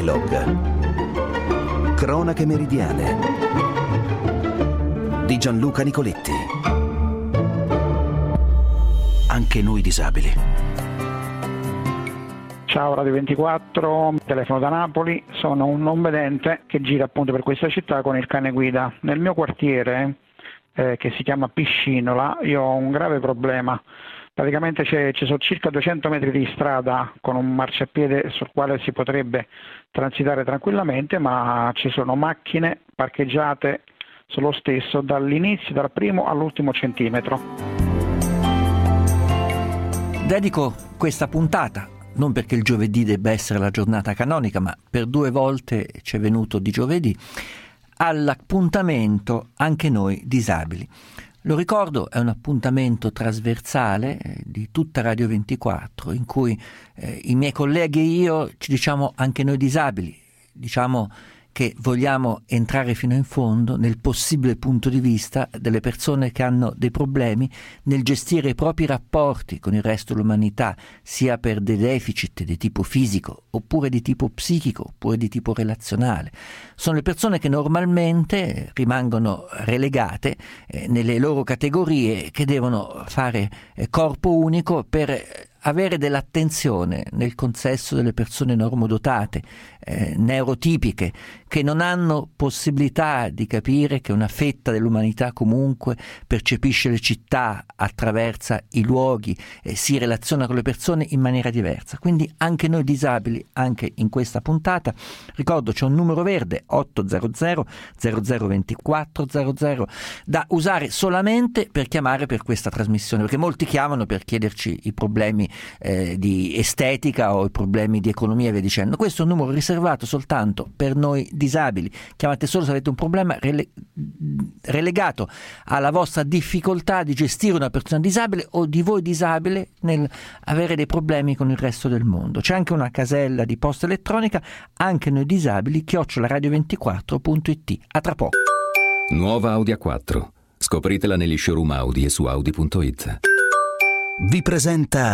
Melog. Cronache meridiane di Gianluca Nicoletti. Anche noi disabili. Ciao Radio 24, telefono da Napoli, sono un non vedente che gira appunto per questa città con il cane guida. Nel mio quartiere, che si chiama Piscinola, io ho un grave problema. Praticamente ci sono circa 200 metri di strada con un marciapiede sul quale si potrebbe transitare tranquillamente, ma ci sono macchine parcheggiate sullo stesso dall'inizio, dal primo all'ultimo centimetro. Dedico questa puntata, non perché il giovedì debba essere la giornata canonica, ma per 2 volte ci è venuto di giovedì, all'appuntamento Anche noi disabili. Lo ricordo, è un appuntamento trasversale di tutta Radio 24 in cui i miei colleghi e io ci diciamo anche noi disabili, diciamo che vogliamo entrare fino in fondo nel possibile punto di vista delle persone che hanno dei problemi nel gestire i propri rapporti con il resto dell'umanità, sia per dei deficit di tipo fisico, oppure di tipo psichico, oppure di tipo relazionale. Sono le persone che normalmente rimangono relegate nelle loro categorie, che devono fare corpo unico per avere dell'attenzione nel consesso delle persone normodotate, neurotipiche, che non hanno possibilità di capire che una fetta dell'umanità comunque percepisce le città, attraversa i luoghi, si relaziona con le persone in maniera diversa. Quindi anche noi disabili, anche in questa puntata, ricordo c'è un numero verde 800 0024 00 da usare solamente per chiamare per questa trasmissione, perché molti chiamano per chiederci i problemi di estetica o i problemi di economia e via dicendo. Questo è un numero riservato soltanto per noi disabili. Chiamate solo se avete un problema relegato alla vostra difficoltà di gestire una persona disabile o di voi disabile nel avere dei problemi con il resto del mondo. C'è anche una casella di posta elettronica, anche noi disabili, @radio24.it. A tra poco. Nuova Audi A4. Scopritela negli showroom Audi e su Audi.it. Vi presenta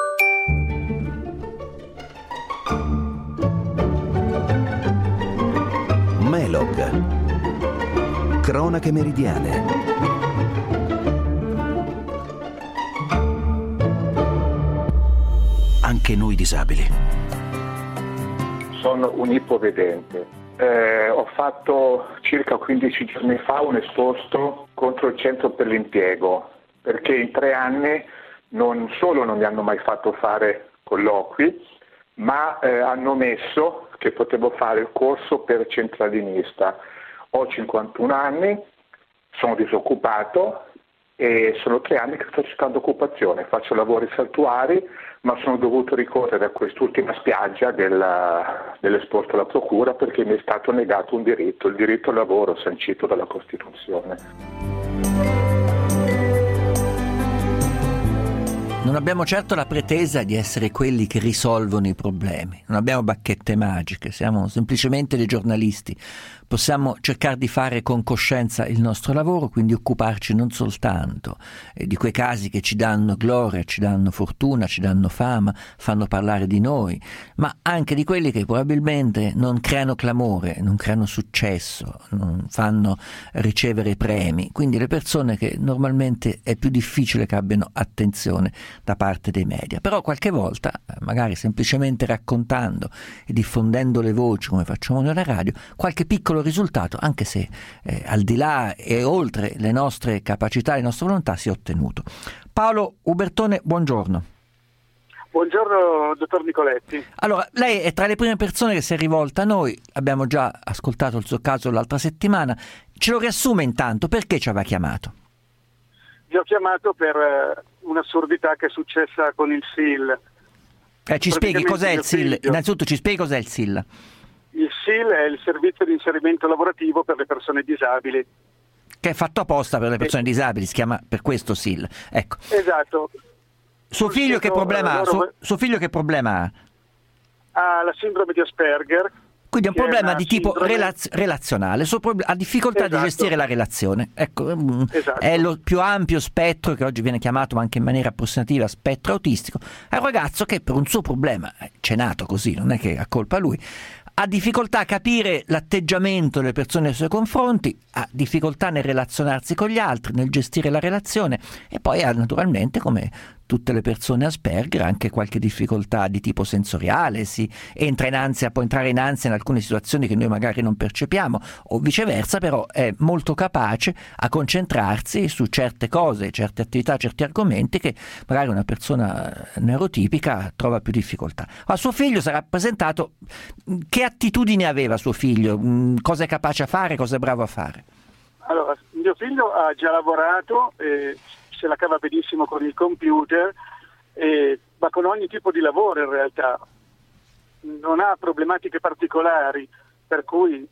Melog. Cronache meridiane. Anche noi disabili. Sono un ipovedente. Ho fatto circa 15 giorni fa un esposto contro il centro per l'impiego, perché in 3 anni non solo non mi hanno mai fatto fare colloqui, ma hanno messo che potevo fare il corso per centralinista. Ho 51 anni, sono disoccupato e sono 3 anni che sto cercando occupazione, faccio lavori saltuari, ma sono dovuto ricorrere a quest'ultima spiaggia dell'esposto alla procura perché mi è stato negato un diritto, il diritto al lavoro sancito dalla Costituzione. Non abbiamo certo la pretesa di essere quelli che risolvono i problemi, non abbiamo bacchette magiche, siamo semplicemente dei giornalisti. Possiamo cercare di fare con coscienza il nostro lavoro, quindi occuparci non soltanto di quei casi che ci danno gloria, ci danno fortuna, ci danno fama, fanno parlare di noi, ma anche di quelli che probabilmente non creano clamore, non creano successo, non fanno ricevere premi. Quindi le persone che normalmente è più difficile che abbiano attenzione da parte dei media. Però qualche volta, magari semplicemente raccontando e diffondendo le voci come facciamo noi alla radio, qualche piccolo risultato, anche se al di là e oltre le nostre capacità, le nostre volontà, si è ottenuto. Paolo Ubertone, buongiorno. Buongiorno dottor Nicoletti. Allora, lei è tra le prime persone che si è rivolta a noi, abbiamo già ascoltato il suo caso l'altra settimana. Ce lo riassume intanto, perché ci aveva chiamato? Vi ho chiamato per un'assurdità che è successa con il SIL. Ci spieghi cos'è il SIL? Innanzitutto ci spieghi cos'è il SIL? Il SIL è il servizio di inserimento lavorativo per le persone disabili. Che è fatto apposta per le persone disabili, si chiama per questo SIL. Ecco. Esatto. Suo figlio che problema ha? Suo figlio che problema ha? Ha la sindrome di Asperger. Quindi è un problema di tipo relazionale, ha difficoltà di gestire la relazione. Ecco, è lo più ampio spettro che oggi viene chiamato, ma anche in maniera approssimativa, spettro autistico. È un ragazzo che per un suo problema, c'è nato così, non è che ha colpa lui, ha difficoltà a capire l'atteggiamento delle persone nei suoi confronti, ha difficoltà nel relazionarsi con gli altri, nel gestire la relazione, e poi ha naturalmente, come tutte le persone Asperger, anche qualche difficoltà di tipo sensoriale, si entra in ansia, può entrare in ansia in alcune situazioni che noi magari non percepiamo, o viceversa, però è molto capace a concentrarsi su certe cose, certe attività, certi argomenti che magari una persona neurotipica trova più difficoltà. A suo figlio sarà presentato, che attitudine aveva suo figlio, cosa è capace a fare, cosa è bravo a fare? Allora, mio figlio ha già lavorato, se la cava benissimo con il computer, ma con ogni tipo di lavoro in realtà. Non ha problematiche particolari, per cui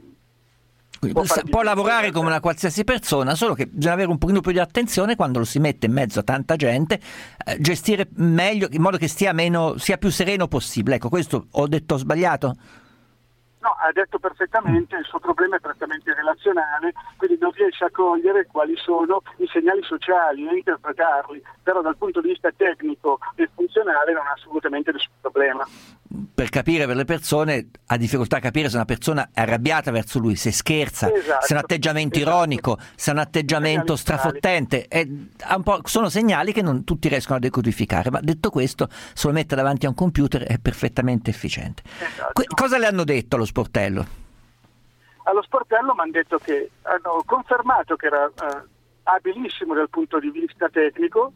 può lavorare come una qualsiasi persona, solo che bisogna avere un pochino più di attenzione quando lo si mette in mezzo a tanta gente, gestire meglio, in modo che sia più sereno possibile. Ecco, questo ho detto sbagliato? No, ha detto perfettamente, il suo problema è prettamente relazionale, quindi non riesce a cogliere quali sono i segnali sociali e interpretarli, però dal punto di vista tecnico e funzionale non ha assolutamente nessun problema. Per capire, per le persone, ha difficoltà a capire se una persona è arrabbiata verso lui, se scherza, esatto, se è un atteggiamento ironico, se è un atteggiamento strafottente. Sono segnali che non tutti riescono a decodificare, ma detto questo, se lo mette davanti a un computer è perfettamente efficiente. Esatto. Cosa le hanno detto allo sportello? Allo sportello mi hanno detto che hanno confermato che era abilissimo dal punto di vista tecnico,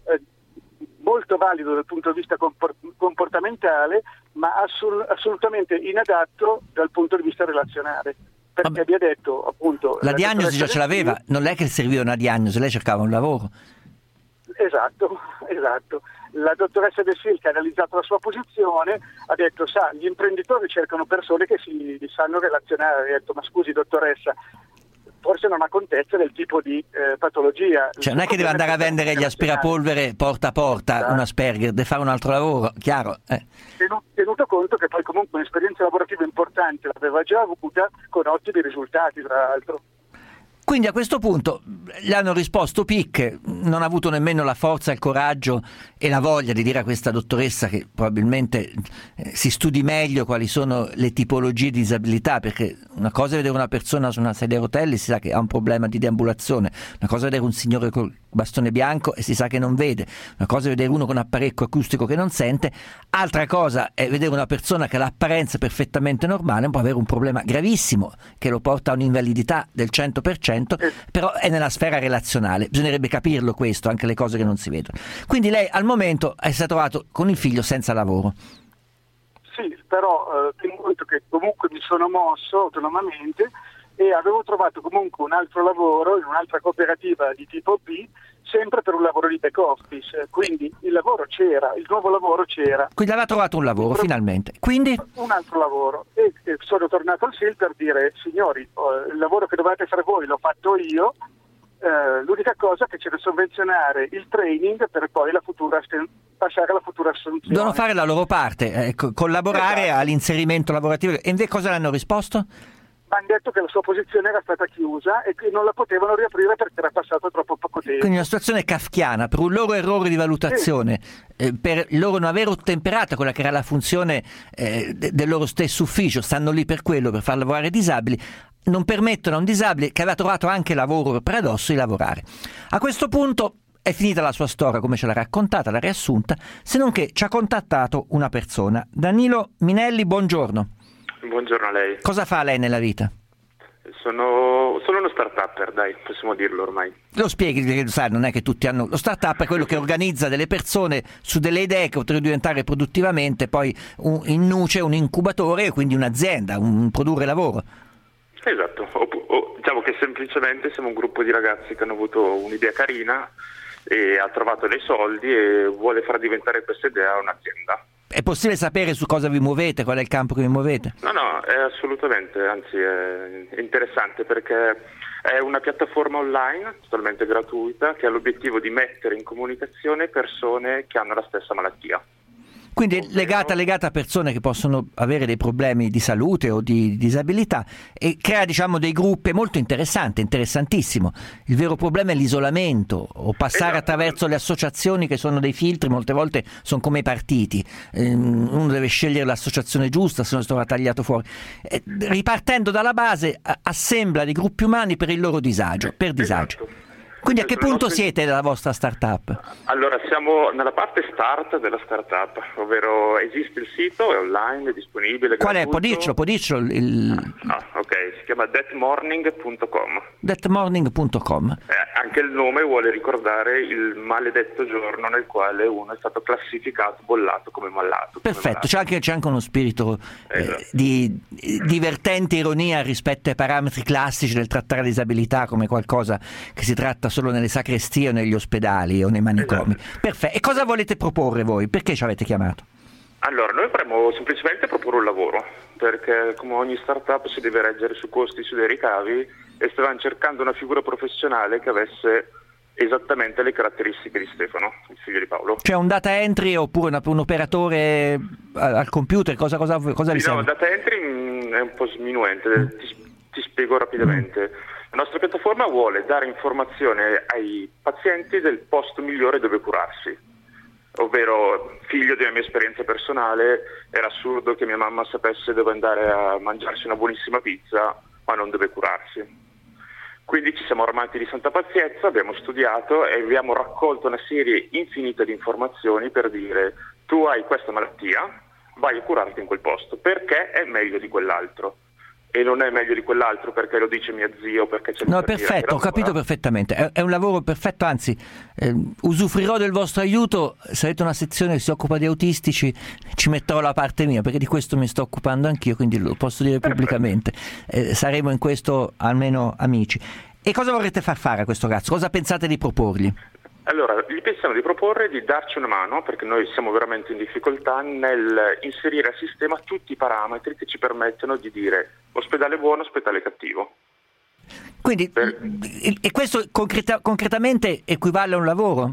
molto valido dal punto di vista comportamentale, ma assolutamente inadatto dal punto di vista relazionale. Perché vi ha detto, appunto, la diagnosi già ce l'aveva, non è che serviva una diagnosi, lei cercava un lavoro. Esatto. La dottoressa De Sil, che ha analizzato la sua posizione, ha detto: gli imprenditori cercano persone che si sanno relazionare. Ha detto: ma scusi dottoressa, forse non ha contezza del tipo di patologia. Cioè non è che deve andare a vendere gli aspirapolvere porta a porta, un Asperger, deve fare un altro lavoro, chiaro. Tenuto conto che poi comunque un'esperienza lavorativa importante l'aveva già avuta, con ottimi risultati tra l'altro. Quindi a questo punto gli hanno risposto picche, non ha avuto nemmeno la forza, il coraggio e la voglia di dire a questa dottoressa che probabilmente si studi meglio quali sono le tipologie di disabilità, perché una cosa è vedere una persona su una sedia a rotelle e si sa che ha un problema di deambulazione, una cosa è vedere un signore col bastone bianco e si sa che non vede, una cosa è vedere uno con un apparecchio acustico che non sente, altra cosa è vedere una persona che ha l'apparenza perfettamente normale, può avere un problema gravissimo che lo porta a un'invalidità del 100%, però è nella sfera relazionale, bisognerebbe capirlo questo, anche le cose che non si vedono. Quindi lei al momento si è trovato con il figlio senza lavoro. Sì, però tengo conto che comunque mi sono mosso autonomamente e avevo trovato comunque un altro lavoro in un'altra cooperativa di tipo B, sempre per un lavoro di back office, quindi il lavoro c'era, il nuovo lavoro c'era. Quindi aveva trovato un lavoro finalmente, quindi? Un altro lavoro, e sono tornato al SIL per dire: signori, il lavoro che dovete fare voi l'ho fatto io, l'unica cosa è che c'è da sovvenzionare il training per poi passare alla futura assunzione. Devono fare la loro parte, collaborare all'inserimento lavorativo. E invece cosa le hanno risposto? Hanno detto che la sua posizione era stata chiusa e che non la potevano riaprire perché era passato troppo poco tempo. Quindi una situazione kafkiana, per un loro errore di valutazione, per loro non aver ottemperato quella che era la funzione del loro stesso ufficio, stanno lì per quello, per far lavorare i disabili, non permettono a un disabile che aveva trovato anche lavoro per paradosso di lavorare. A questo punto è finita la sua storia come ce l'ha raccontata, l'ha riassunta, se non che ci ha contattato una persona. Danilo Minelli, buongiorno. Buongiorno a lei. Cosa fa lei nella vita? Sono uno start-upper, dai, possiamo dirlo ormai. Lo spieghi, perché sai, non è che tutti hanno... Lo start-up è quello che organizza delle persone su delle idee che potrebbero diventare produttivamente poi in nuce un incubatore e quindi un'azienda, un produrre lavoro. Esatto, diciamo che semplicemente siamo un gruppo di ragazzi che hanno avuto un'idea carina e ha trovato dei soldi e vuole far diventare questa idea un'azienda. È possibile sapere su cosa vi muovete, qual è il campo che vi muovete? No, è assolutamente, anzi è interessante perché è una piattaforma online totalmente gratuita che ha l'obiettivo di mettere in comunicazione persone che hanno la stessa malattia. Quindi è legata a persone che possono avere dei problemi di salute o di disabilità, e crea, diciamo, dei gruppi molto interessantissimo. Il vero problema è l'isolamento, o passare attraverso le associazioni che sono dei filtri, molte volte sono come i partiti, uno deve scegliere l'associazione giusta, se no si trova tagliato fuori. Ripartendo dalla base, assembla dei gruppi umani per il loro disagio, per disagio. Esatto. Quindi a che punto siete della vostra startup? Allora, siamo nella parte start della startup, ovvero esiste il sito, è online, è disponibile. Qual gratuito. è? Può dircelo? Ok, si chiama thatmorning.com. Thatmorning.com. Anche il nome vuole ricordare il maledetto giorno nel quale uno è stato classificato, bollato come malato. Perfetto, c'è anche uno spirito di divertente ironia rispetto ai parametri classici del trattare la disabilità come qualcosa che si tratta solo nelle sacrestie o negli ospedali o nei manicomi. Esatto. Perfetto. E cosa volete proporre voi? Perché ci avete chiamato? Allora, noi vorremmo semplicemente proporre un lavoro, perché come ogni startup si deve reggere su costi, su dei ricavi, e stavamo cercando una figura professionale che avesse esattamente le caratteristiche di Stefano, il figlio di Paolo. Cioè un data entry oppure un operatore al computer? Cosa vi serve? No, data entry è un po' sminuente, ti spiego rapidamente. La nostra piattaforma vuole dare informazione ai pazienti del posto migliore dove curarsi, ovvero, figlio della mia esperienza personale, era assurdo che mia mamma sapesse dove andare a mangiarsi una buonissima pizza ma non dove curarsi. Quindi ci siamo armati di santa pazienza, abbiamo studiato e abbiamo raccolto una serie infinita di informazioni per dire: tu hai questa malattia, vai a curarti in quel posto perché è meglio di quell'altro. E non è meglio di quell'altro perché lo dice mio zio, perché c'è No, perfetto, ho capito perfettamente. È un lavoro perfetto, anzi, usufruirò del vostro aiuto. Se avete una sezione che si occupa di autistici, ci metterò la parte mia, perché di questo mi sto occupando anch'io, quindi lo posso dire pubblicamente. Saremo in questo almeno amici. E cosa vorrete far fare a questo ragazzo? Cosa pensate di proporgli? Allora, gli pensiamo di proporre di darci una mano, perché noi siamo veramente in difficoltà nel inserire al sistema tutti i parametri che ci permettono di dire ospedale buono, ospedale cattivo. Quindi, e questo concretamente equivale a un lavoro?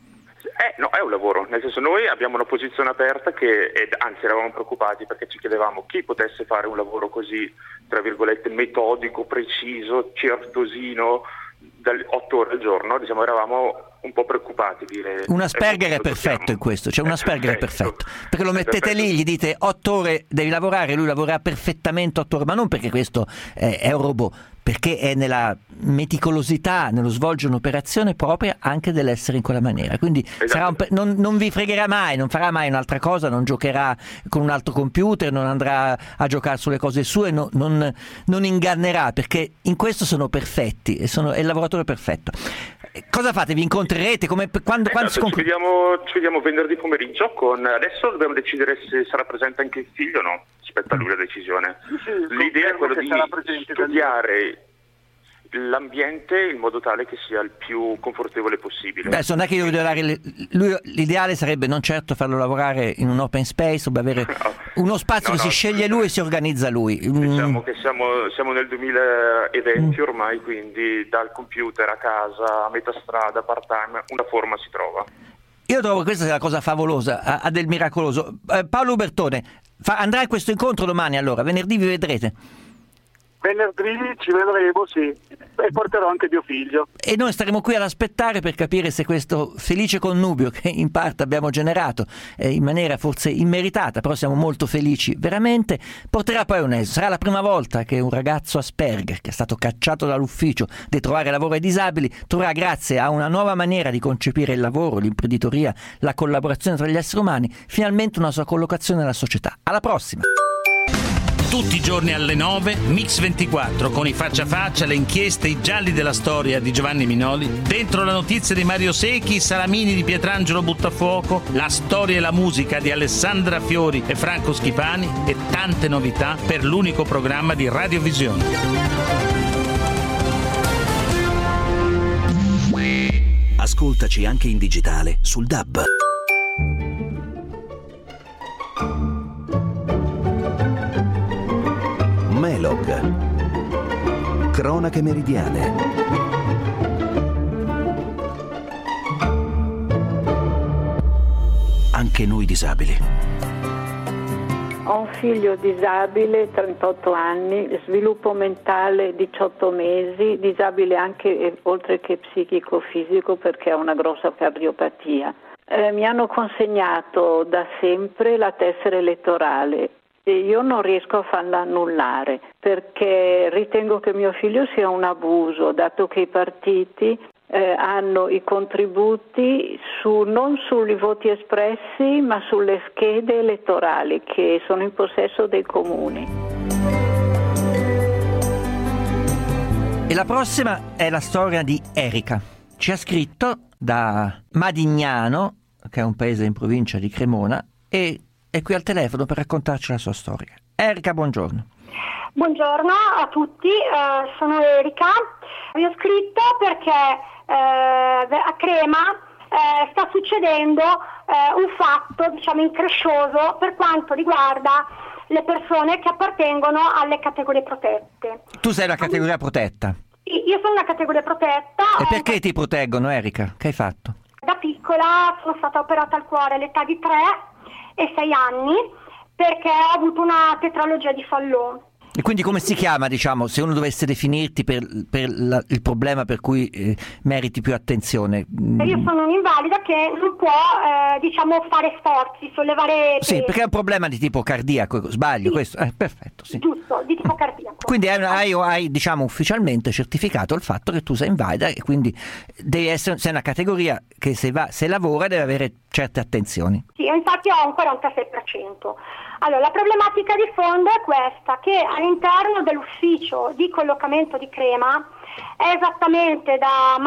No, è un lavoro, nel senso, noi abbiamo una posizione aperta anzi eravamo preoccupati perché ci chiedevamo chi potesse fare un lavoro così, tra virgolette, metodico, preciso, certosino, dalle 8 ore al giorno. Diciamo, eravamo un po' preoccupati. Un Asperger è perfetto in questo, cioè un Asperger è perfetto, perché lo mettete lì, gli dite 8 ore devi lavorare, lui lavorerà perfettamente 8 ore, ma non perché questo è un robot, perché è nella meticolosità, nello svolgere un'operazione propria anche dell'essere in quella maniera. Quindi sarà non vi fregherà mai, non farà mai un'altra cosa, non giocherà con un altro computer, non andrà a giocare sulle cose sue, non ingannerà, perché in questo sono perfetti, è il lavoratore perfetto. Cosa fate? Vi incontrerete? Quando si ci vediamo venerdì pomeriggio. Adesso dobbiamo decidere se sarà presente anche il figlio o no. Aspetta lui la decisione. Sì, l'idea è quella di studiare l'ambiente in modo tale che sia il più confortevole possibile. Non è che io devo dare l'ideale sarebbe non certo farlo lavorare in un open space, o avere uno spazio che si sceglie lui e si organizza lui. Diciamo che siamo nel 2020 ormai, quindi dal computer a casa, a metà strada, part time, una forma si trova. Io trovo che questa sia la cosa favolosa, ha del miracoloso. Paolo Ubertone andrà a questo incontro domani, allora venerdì vi vedrete? Venerdì ci vedremo, sì, e porterò anche mio figlio. E noi staremo qui ad aspettare per capire se questo felice connubio che in parte abbiamo generato in maniera forse immeritata, però siamo molto felici veramente, porterà poi un esito. Sarà la prima volta che un ragazzo Asperger, che è stato cacciato dall'ufficio di trovare lavoro ai disabili, troverà, grazie a una nuova maniera di concepire il lavoro, l'imprenditoria, la collaborazione tra gli esseri umani, finalmente una sua collocazione nella società. Alla prossima! Tutti i giorni alle 9, Mix 24, con i faccia a faccia, le inchieste, i gialli della storia di Giovanni Minoli, dentro la notizia di Mario Secchi, i salamini di Pietrangelo Buttafuoco, la storia e la musica di Alessandra Fiori e Franco Schipani e tante novità per l'unico programma di Radiovisione. Ascoltaci anche in digitale sul DAB. Melog. Cronache meridiane. anche noi disabili. Ho un figlio disabile, 38 anni, sviluppo mentale 18 mesi, disabile anche oltre che psichico-fisico perché ha una grossa cardiopatia. Mi hanno consegnato da sempre la tessera elettorale e io non riesco a farla annullare perché ritengo che mio figlio sia un abuso, dato che i partiti hanno i contributi non sui voti espressi ma sulle schede elettorali che sono in possesso dei comuni. E la prossima è la storia di Erika. Ci ha scritto da Madignano, che è un paese in provincia di Cremona, e è qui al telefono per raccontarci la sua storia. Erika, buongiorno. Buongiorno a tutti, sono Erika. Vi ho scritto perché a Crema sta succedendo un fatto, increscioso per quanto riguarda le persone che appartengono alle categorie protette. Tu sei una categoria protetta? Sì, io sono una categoria protetta. E perché ti proteggono, Erika? Che hai fatto? Da piccola sono stata operata al cuore all'età di 3 e 6 anni perché ho avuto una tetralogia di Fallot. E quindi come si chiama, diciamo, se uno dovesse definirti per il problema per cui meriti più attenzione? Io sono un'invalida che non può, fare sforzi, sollevare pesi. Sì, perché è un problema di tipo cardiaco, sbaglio, sì. Questo? Perfetto, sì. Giusto, di tipo cardiaco. Quindi hai ufficialmente certificato il fatto che tu sei invalida e quindi sei una categoria che se lavora deve avere certe attenzioni. Sì, infatti ho un 46%. Allora, la problematica di fondo è questa, che all'interno dell'ufficio di collocamento di Crema, esattamente da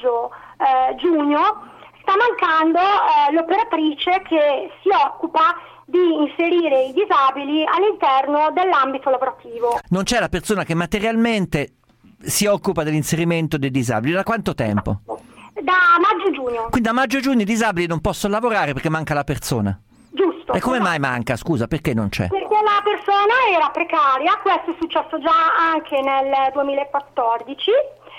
maggio-giugno, sta mancando l'operatrice che si occupa di inserire i disabili all'interno dell'ambito lavorativo. Non c'è la persona che materialmente si occupa dell'inserimento dei disabili. Da quanto tempo? Da maggio-giugno. Quindi da maggio-giugno i disabili non possono lavorare perché manca la persona? Giusto. E come mai manca? Scusa, perché non c'è? Perché la persona era precaria, questo è successo già anche nel 2014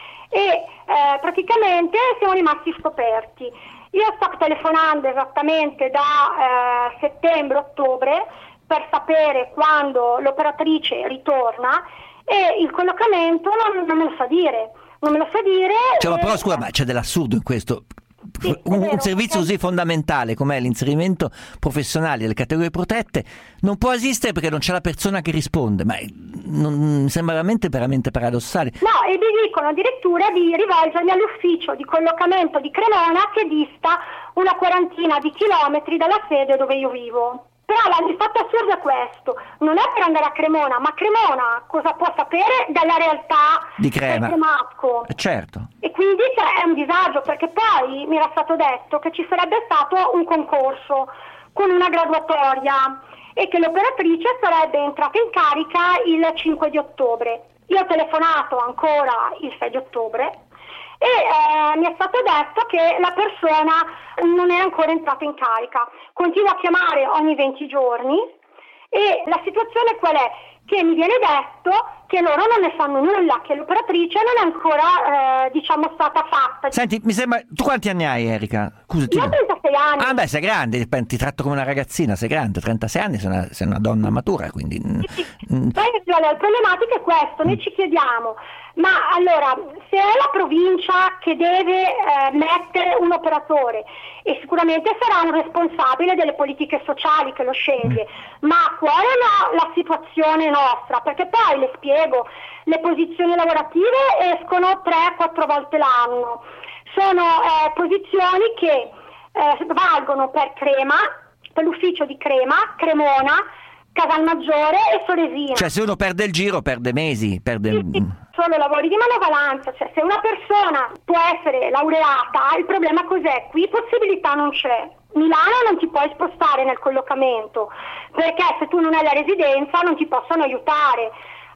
e praticamente siamo rimasti scoperti. Io sto telefonando esattamente da settembre-ottobre per sapere quando l'operatrice ritorna e il collocamento non me lo sa dire. Non me lo sa dire. Cioè, ma però scusa, ma c'è dell'assurdo in questo. Sì, un servizio così fondamentale come l'inserimento professionale delle categorie protette non può esistere perché non c'è la persona che risponde, ma mi sembra veramente paradossale. No, e mi dicono addirittura di rivolgermi all'ufficio di collocamento di Cremona che dista una quarantina di chilometri dalla sede dove io vivo. Però il fatto assurdo è questo, non è per andare a Cremona, ma Cremona cosa può sapere della realtà di Crema? Del Cremasco? Certo. E quindi è un disagio, perché poi mi era stato detto che ci sarebbe stato un concorso con una graduatoria e che l'operatrice sarebbe entrata in carica il 5 di ottobre. Io ho telefonato ancora il 6 di ottobre e mi è stato detto che la persona non è ancora entrata in carica. Continuo a chiamare ogni 20 giorni e la situazione qual è? Che mi viene detto che loro non ne sanno nulla, che l'operatrice non è ancora stata fatta. Senti, mi sembra, tu quanti anni hai, Erika? Scusati. Io ho 36 anni. Ah beh, sei grande, ti tratto come una ragazzina, sei grande, 36 anni, sei una donna matura, quindi. Sì. La problematica è questo, noi ci chiediamo, ma allora, se è la provincia che deve mettere un operatore e sicuramente sarà un responsabile delle politiche sociali che lo sceglie, ma qual è la situazione nostra? Perché poi le spiego, le posizioni lavorative escono 3-4 volte l'anno, sono posizioni che valgono per Crema, per l'ufficio di Crema, Cremona, Casalmaggiore e Soresina. Cioè se uno perde il giro perde mesi, Sì, solo lavori di manovalanza, cioè se una persona può essere laureata, il problema cos'è? Qui possibilità non c'è. Milano non ti puoi spostare nel collocamento, perché se tu non hai la residenza non ti possono aiutare.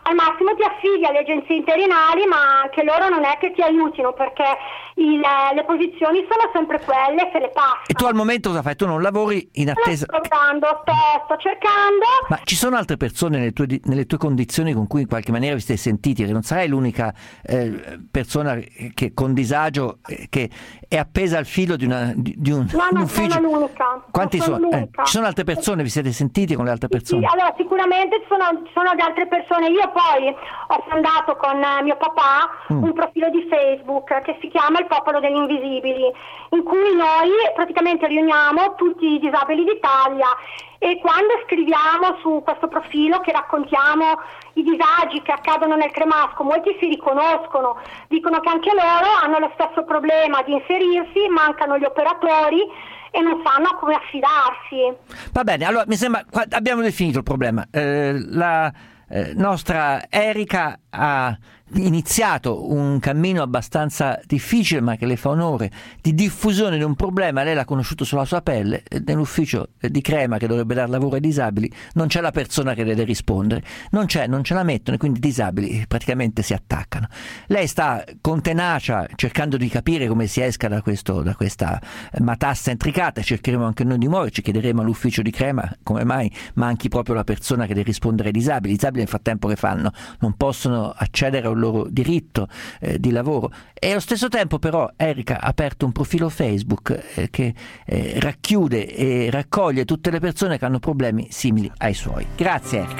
al massimo ti affidi alle agenzie interinali, ma anche loro non è che ti aiutino, perché le posizioni sono sempre quelle, se le passano. E tu al momento cosa fai? Tu non lavori in attesa? Sto cercando. Ma ci sono altre persone nelle tue condizioni con cui in qualche maniera vi siete sentiti? Che non sarai l'unica persona che con disagio che è appesa al filo di un ufficio? Sono l'unica. Quanti sono? L'unica. Ci sono altre persone? Vi siete sentiti con le altre persone? Sì, allora sicuramente ci sono di altre persone. Io poi ho fondato con mio papà un profilo di Facebook che si chiama Il Popolo degli Invisibili, in cui noi praticamente riuniamo tutti i disabili d'Italia, e quando scriviamo su questo profilo che raccontiamo i disagi che accadono nel Cremasco, molti si riconoscono, dicono che anche loro hanno lo stesso problema di inserirsi, mancano gli operatori e non sanno come affidarsi. Va bene, allora mi sembra abbiamo definito il problema. La nostra Erika ha iniziato un cammino abbastanza difficile, ma che le fa onore, di diffusione di un problema. Lei l'ha conosciuto sulla sua pelle. Nell'ufficio di Crema, che dovrebbe dare lavoro ai disabili, non c'è la persona che deve rispondere, non ce la mettono, e quindi i disabili praticamente si attaccano. Lei sta con tenacia cercando di capire come si esca da questa matassa intricata. Cercheremo anche noi di muoverci, chiederemo all'ufficio di Crema come mai manchi proprio la persona che deve rispondere ai disabili. I disabili nel frattempo che fanno? Non possono accedere a un loro diritto di lavoro, e allo stesso tempo però Erika ha aperto un profilo Facebook che racchiude e raccoglie tutte le persone che hanno problemi simili ai suoi. Grazie Erika.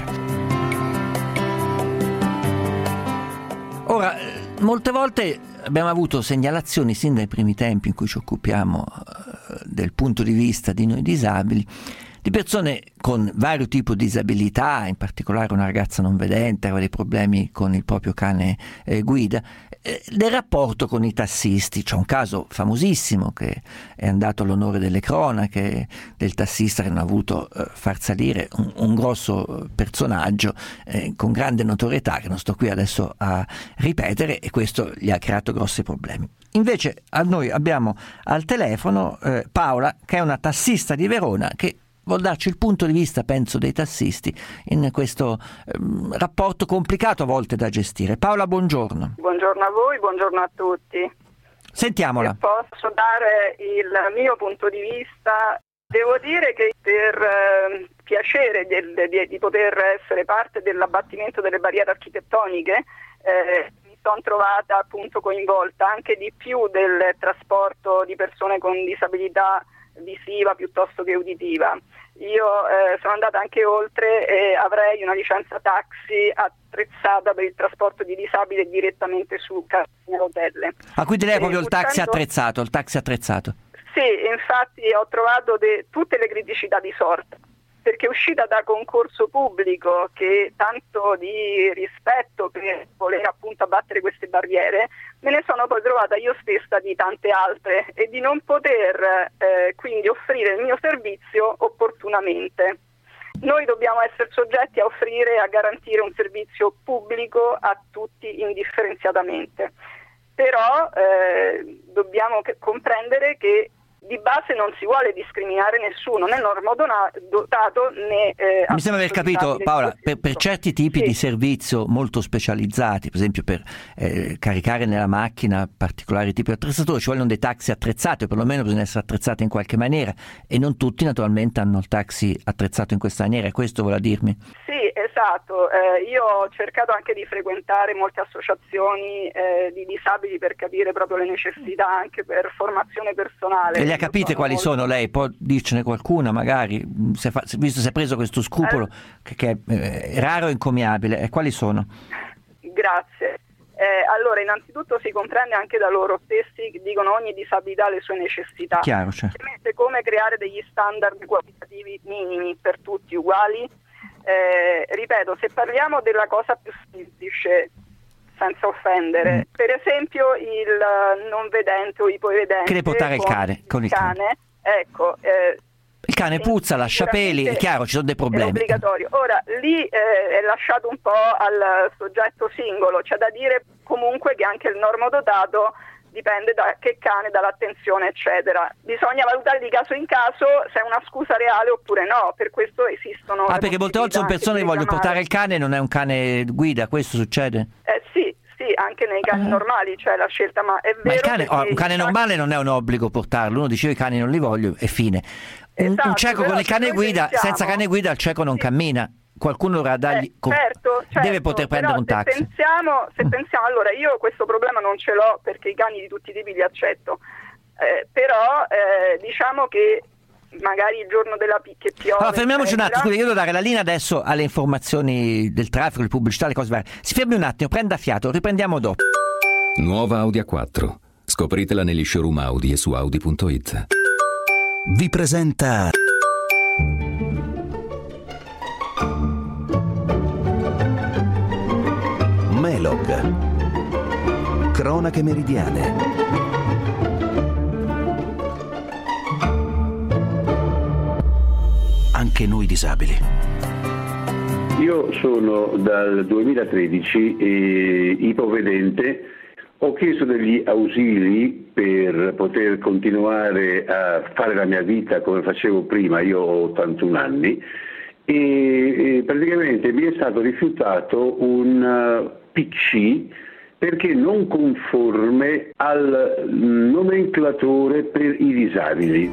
Ora, molte volte abbiamo avuto segnalazioni sin dai primi tempi in cui ci occupiamo del punto di vista di noi disabili, di persone con vario tipo di disabilità, in particolare una ragazza non vedente aveva dei problemi con il proprio cane guida, del rapporto con i tassisti. C'è un caso famosissimo che è andato all'onore delle cronache, del tassista che non ha voluto far salire un grosso personaggio con grande notorietà, che non sto qui adesso a ripetere, e questo gli ha creato grossi problemi. Invece noi abbiamo al telefono Paola, che è una tassista di Verona, che vuol darci il punto di vista, penso, dei tassisti in questo rapporto complicato a volte da gestire. Paola, buongiorno. Buongiorno a voi, buongiorno a tutti. Sentiamola. Se posso dare il mio punto di vista, devo dire che per piacere di poter essere parte dell'abbattimento delle barriere architettoniche mi sono trovata appunto coinvolta anche di più del trasporto di persone con disabilità visiva piuttosto che uditiva. Io sono andata anche oltre e avrei una licenza taxi attrezzata per il trasporto di disabili direttamente su carrozzine a rotelle. Quindi lei è proprio il taxi attrezzato, Sì, infatti ho trovato tutte le criticità di sorta, perché uscita da concorso pubblico, che tanto di rispetto per voler appunto abbattere queste barriere, me ne sono poi trovata io stessa di tante altre, e di non poter quindi offrire il mio servizio opportunamente. Noi dobbiamo essere soggetti a offrire e a garantire un servizio pubblico a tutti indifferenziatamente, però dobbiamo comprendere che di base non si vuole discriminare nessuno, né normodotato né mi sembra aver capito, Paola, per certi tipi di servizio molto specializzati, per esempio per caricare nella macchina particolari tipi di attrezzature, ci vogliono dei taxi attrezzati, o perlomeno bisogna essere attrezzati in qualche maniera, e non tutti naturalmente hanno il taxi attrezzato in questa maniera. Questo vuole dirmi? Sì, esatto. Io ho cercato anche di frequentare molte associazioni di disabili per capire proprio le necessità, anche per formazione personale. E le ha capite quali sono? Lei può dircene qualcuna magari, visto se ha preso questo scrupolo che è raro e encomiabile, e quali sono? Grazie. Allora, innanzitutto si comprende anche da loro stessi che dicono ogni disabilità ha le sue necessità. Chiaro, certo. Come creare degli standard qualitativi minimi per tutti uguali. Ripeto, se parliamo della cosa più semplice, senza offendere, per esempio il non vedente o ipovedente che deve portare il cane con il cane. Ecco, il cane puzza, lascia peli, è chiaro, ci sono dei problemi. È obbligatorio. Ora lì è lasciato un po' al soggetto singolo, c'è da dire comunque che anche il normodotato dipende da che cane, dall'attenzione eccetera. Bisogna valutare di caso in caso se è una scusa reale oppure no, per questo esistono perché molte volte sono persone che vogliono portare il cane e non è un cane guida, questo succede? Sì, anche nei cani normali c'è la scelta, ma è vero. Ma un cane normale non è un obbligo portarlo, uno diceva i cani non li voglio e fine. Un cieco con il cane guida, senza cane guida il cieco non cammina. Qualcuno dovrà dargli certo, deve poter prendere un taxi. Se pensiamo, allora io questo problema non ce l'ho perché i cani di tutti i tipi li accetto, però diciamo che magari il giorno della che piove. Allora, fermiamoci un attimo, scusi, io devo dare la linea adesso alle informazioni del traffico, di pubblicità, le cose varie. Si fermi un attimo, prenda fiato, riprendiamo dopo. Nuova Audi A4. Scopritela negli showroom Audi e su Audi.it. Vi presenta Melog. Cronache meridiane. Anche noi disabili. Io sono dal 2013 ipovedente, ho chiesto degli ausili per poter continuare a fare la mia vita come facevo prima, io ho 81 anni e praticamente mi è stato rifiutato un PC perché non conforme al nomenclatore per i disabili.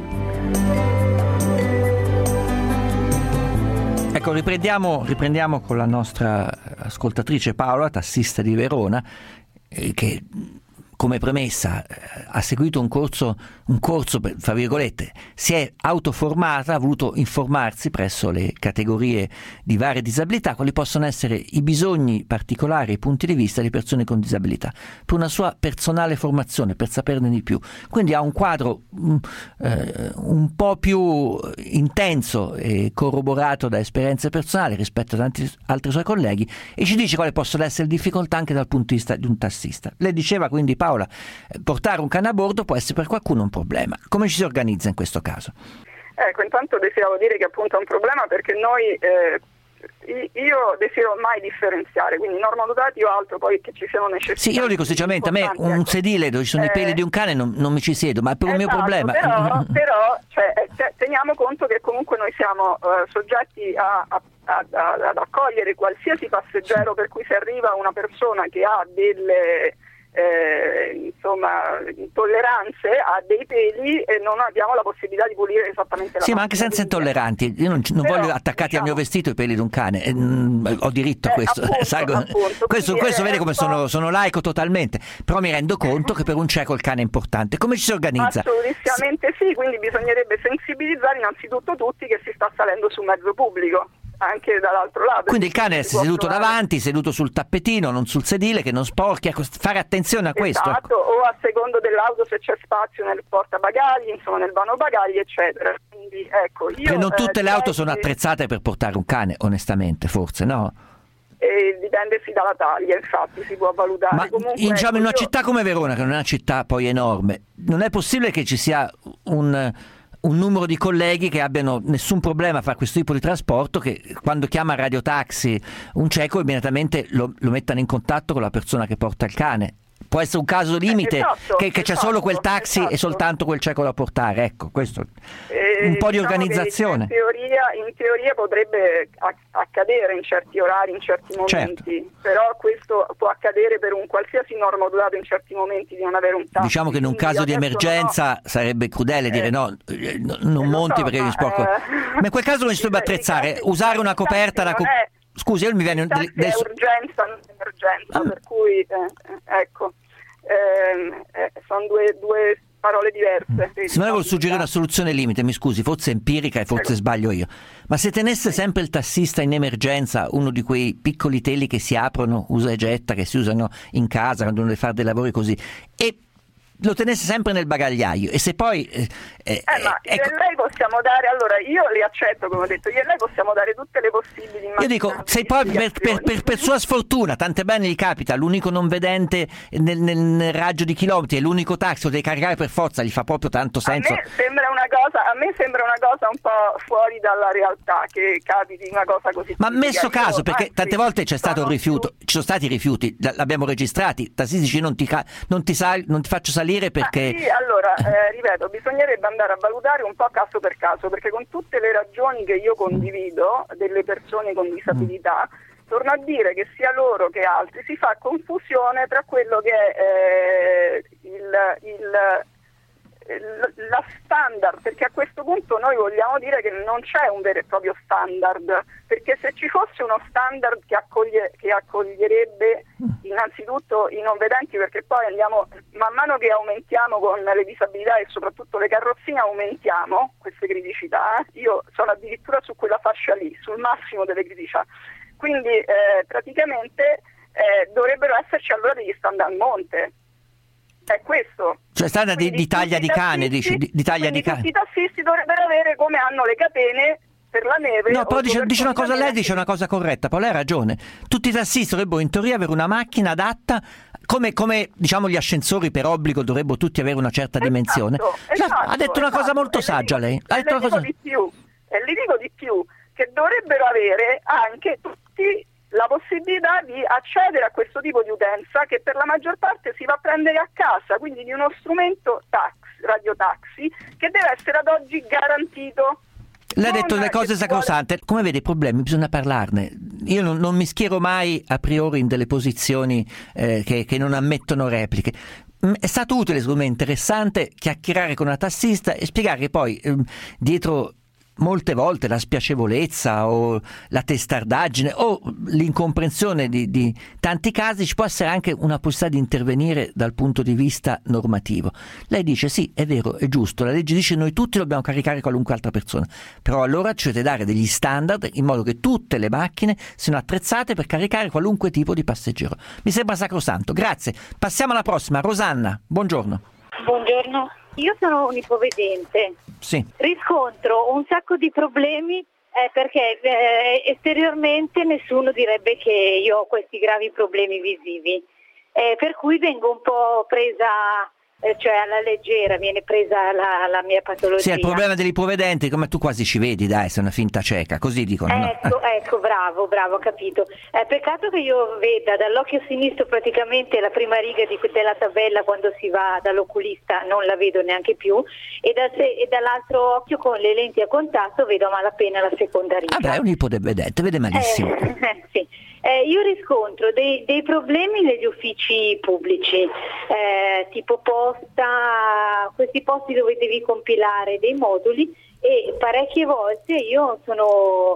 Ecco, riprendiamo con la nostra ascoltatrice Paola, tassista di Verona, che come premessa ha seguito un corso per, fra virgolette, si è autoformata, ha voluto informarsi presso le categorie di varie disabilità quali possono essere i bisogni particolari, i punti di vista di persone con disabilità, per una sua personale formazione, per saperne di più. Quindi ha un quadro un po' più intenso e corroborato da esperienze personali rispetto a tanti altri suoi colleghi, e ci dice quali possono essere le difficoltà anche dal punto di vista di un tassista. Lei diceva quindi, Paola, portare un cane a bordo può essere per qualcuno un problema. Come ci si organizza in questo caso? Ecco, intanto desidero dire che appunto è un problema perché noi io desidero mai differenziare, quindi normodotati o altro, poi che ci siano necessità. Sì, io lo dico sinceramente, a me un sedile dove ci sono i peli di un cane non mi ci siedo, ma è per un mio problema. Però teniamo conto che comunque noi siamo soggetti ad accogliere qualsiasi passeggero, per cui se arriva una persona che ha delle intolleranze, ha dei peli e non abbiamo la possibilità di pulire esattamente la ma anche senza intolleranti, io non voglio attaccati al mio vestito i peli di un cane, ho diritto a questo. Appunto, questo vede come sono laico totalmente, però mi rendo conto che per un cieco il cane è importante. Come ci si organizza? Assolutamente sì, quindi bisognerebbe sensibilizzare innanzitutto tutti che si sta salendo su mezzo pubblico, anche dall'altro lato. Quindi il cane è seduto davanti, seduto sul tappetino, non sul sedile, che non sporchi, fare attenzione a questo. Esatto, o a secondo dell'auto se c'è spazio nel portabagagli, insomma nel vano bagagli, eccetera. Quindi ecco, che non tutte le auto sono attrezzate per portare un cane, onestamente, forse, no? Dipende dalla taglia, infatti si può valutare. Ma comunque, in una città come Verona, che non è una città poi enorme, non è possibile che ci sia un numero di colleghi che abbiano nessun problema a fare questo tipo di trasporto, che quando chiama Radio Taxi un cieco immediatamente lo mettano in contatto con la persona che porta il cane. Può essere un caso limite, che c'è solo quel taxi e soltanto quel cieco da portare. Ecco, questo un po' di organizzazione. In teoria potrebbe accadere in certi orari, in certi momenti, certo. Però questo può accadere per un qualsiasi normodulato in certi momenti di non avere un taxi. Diciamo che in un caso di emergenza sarebbe crudele dire no, non monti perché mi sporco. Ma in quel caso non si dovrebbe attrezzare, usare una coperta Scusi, io mi viene è urgenza, non emergenza, per cui ecco, sono due parole diverse. Se non volevo suggerire una soluzione limite, mi scusi, forse empirica e forse sbaglio io, ma se tenesse sempre il tassista in emergenza uno di quei piccoli teli che si aprono, usa e getta, che si usano in casa quando uno deve fare dei lavori così, e lo tenesse sempre nel bagagliaio, e se poi ma io e lei possiamo dare, allora io li accetto, come ho detto, io e lei possiamo dare tutte le possibili. Io dico, se poi per sua sfortuna, tante bene gli capita, l'unico non vedente nel raggio di chilometri, è l'unico taxi, lo deve caricare per forza, gli fa proprio tanto senso. A me sembra una cosa un po' fuori dalla realtà che capiti una cosa così. Ma messo caso, perché tante volte c'è stato un rifiuto, ci sono stati rifiuti, l'abbiamo registrati, tassistici non ti faccio salire intervenire perché... Sì, allora, ripeto, bisognerebbe andare a valutare un po' caso per caso, perché con tutte le ragioni che io condivido delle persone con disabilità, torno a dire che sia loro che altri si fa confusione tra quello che è la standard, perché a questo punto noi vogliamo dire che non c'è un vero e proprio standard, perché se ci fosse uno standard che accoglierebbe innanzitutto i non vedenti, perché poi andiamo, man mano che aumentiamo con le disabilità e soprattutto le carrozzine, aumentiamo queste criticità. Io sono addirittura su quella fascia lì, sul massimo delle criticità, quindi praticamente dovrebbero esserci allora degli standard monte. È questo. Cioè standard di taglia di cane, dici? Di taglia di cane. Tutti i tassisti dovrebbero avere come hanno le catene per la neve. No, però dice una cosa, lei dice una cosa corretta, poi lei ha ragione. Tutti i tassisti dovrebbero in teoria avere una macchina adatta, come diciamo gli ascensori per obbligo dovrebbero tutti avere una certa dimensione. Ha detto una cosa molto saggia lei. Ha detto una cosa... E le dico di più, che dovrebbero avere anche tutti la possibilità di accedere a questo tipo di utenza che per la maggior parte si va a prendere a casa, quindi di uno strumento radiotaxi che deve essere ad oggi garantito. Lei ha detto le cose sacrosante. Come vede, i problemi bisogna parlarne. Io non mi schiero mai a priori in delle posizioni che non ammettono repliche. È stato utile, secondo me, interessante chiacchierare con una tassista e spiegare che poi dietro molte volte la spiacevolezza o la testardaggine o l'incomprensione di tanti casi ci può essere anche una possibilità di intervenire dal punto di vista normativo. Lei dice sì, è vero, è giusto, la legge dice noi tutti dobbiamo caricare qualunque altra persona, però allora ci dovete dare degli standard in modo che tutte le macchine siano attrezzate per caricare qualunque tipo di passeggero. Mi sembra sacrosanto. Grazie. Passiamo alla prossima. Rosanna, buongiorno. Buongiorno. Io sono un ipovedente. Sì. Riscontro un sacco di problemi perché esteriormente nessuno direbbe che io ho questi gravi problemi visivi, per cui vengo un po' presa, cioè alla leggera, viene presa la mia patologia. Sì, è il problema degli ipovedenti, come tu quasi ci vedi, dai, sei una finta cieca, così dicono. Ecco, bravo, ho capito. Peccato che io veda dall'occhio sinistro praticamente la prima riga della tabella quando si va dall'oculista, non la vedo neanche più, e dall'altro occhio con le lenti a contatto vedo a malapena la seconda riga. Vabbè, è un ipovedente, vede malissimo. Sì. Io riscontro dei problemi negli uffici pubblici, tipo posta, questi posti dove devi compilare dei moduli, e parecchie volte io sono,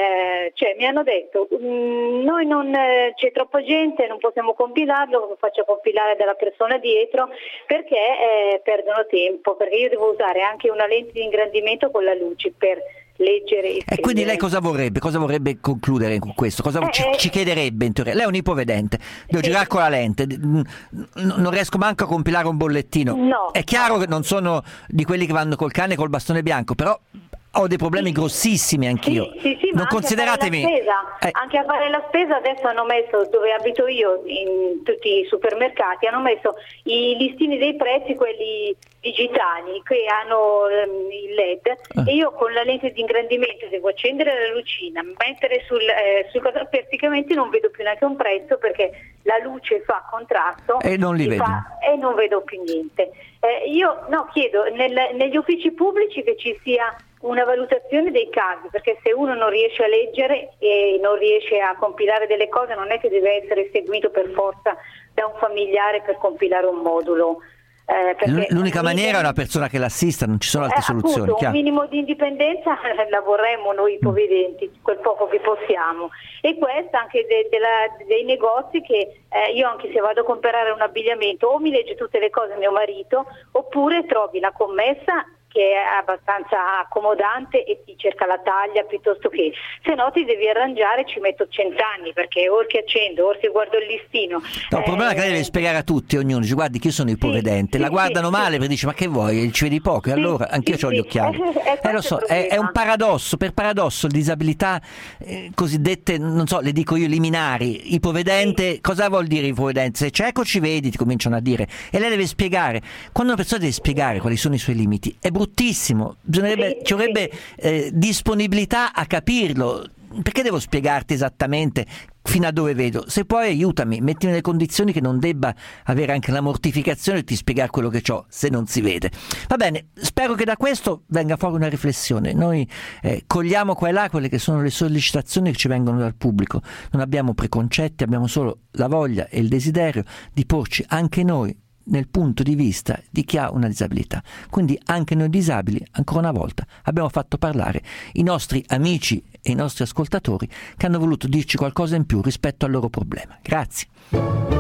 mi hanno detto noi non c'è troppa gente, non possiamo compilarlo, lo faccio compilare dalla persona dietro perché perdono tempo, perché io devo usare anche una lente di ingrandimento con la luce per leggere e quindi lei cosa vorrebbe concludere con questo? Cosa ci chiederebbe in teoria? Lei è un ipovedente, devo girare con la lente, non riesco manco a compilare un bollettino. No. È chiaro che non sono di quelli che vanno col cane e col bastone bianco, però ho dei problemi grossissimi anch'io. Sì, non consideratemi anche a fare la spesa adesso hanno messo, dove abito io, in tutti i supermercati hanno messo i listini dei prezzi, quelli digitali che hanno il LED, e io con la lente di ingrandimento devo accendere la lucina, mettere sul praticamente non vedo più neanche un prezzo perché la luce fa contrasto e non li vedo e non vedo più niente. Io chiedo negli uffici pubblici che ci sia una valutazione dei casi, perché se uno non riesce a leggere e non riesce a compilare delle cose non è che deve essere seguito per forza da un familiare per compilare un modulo. L'unica maniera è una persona che l'assista, non ci sono altre soluzioni. Un minimo di indipendenza la vorremmo noi ipovedenti, quel poco che possiamo, e questo anche dei negozi che io anche se vado a comprare un abbigliamento o mi legge tutte le cose mio marito oppure trovi la commessa che è abbastanza accomodante e ti cerca la taglia, piuttosto che se no ti devi arrangiare, ci metto 100 anni perché o che accendo o che guardo il listino. No, il problema è che lei deve spiegare a tutti, ognuno dice guardi che io sono ipovedente, la guardano male perché dice ma che vuoi, ci vedi poco, e allora anch'io ho gli occhiali. Lo so, è un paradosso, per paradosso le disabilità cosiddette, non so, le dico io liminari, ipovedente, cosa vuol dire ipovedente? Se cieco ci vedi, ti cominciano a dire, e lei deve spiegare, quando una persona deve spiegare quali sono i suoi limiti, è bruttissimo, ci vorrebbe disponibilità a capirlo. Perché devo spiegarti esattamente fino a dove vedo. Se puoi aiutami, mettimi nelle condizioni che non debba avere anche la mortificazione di ti spiegare quello che c'ho se non si vede. Va bene, spero che da questo venga fuori una riflessione. Noi cogliamo qua e là quelle che sono le sollecitazioni che ci vengono dal pubblico, non abbiamo preconcetti, abbiamo solo la voglia e il desiderio di porci anche noi nel punto di vista di chi ha una disabilità. Quindi anche noi disabili, ancora una volta, abbiamo fatto parlare i nostri amici e i nostri ascoltatori che hanno voluto dirci qualcosa in più rispetto al loro problema. Grazie.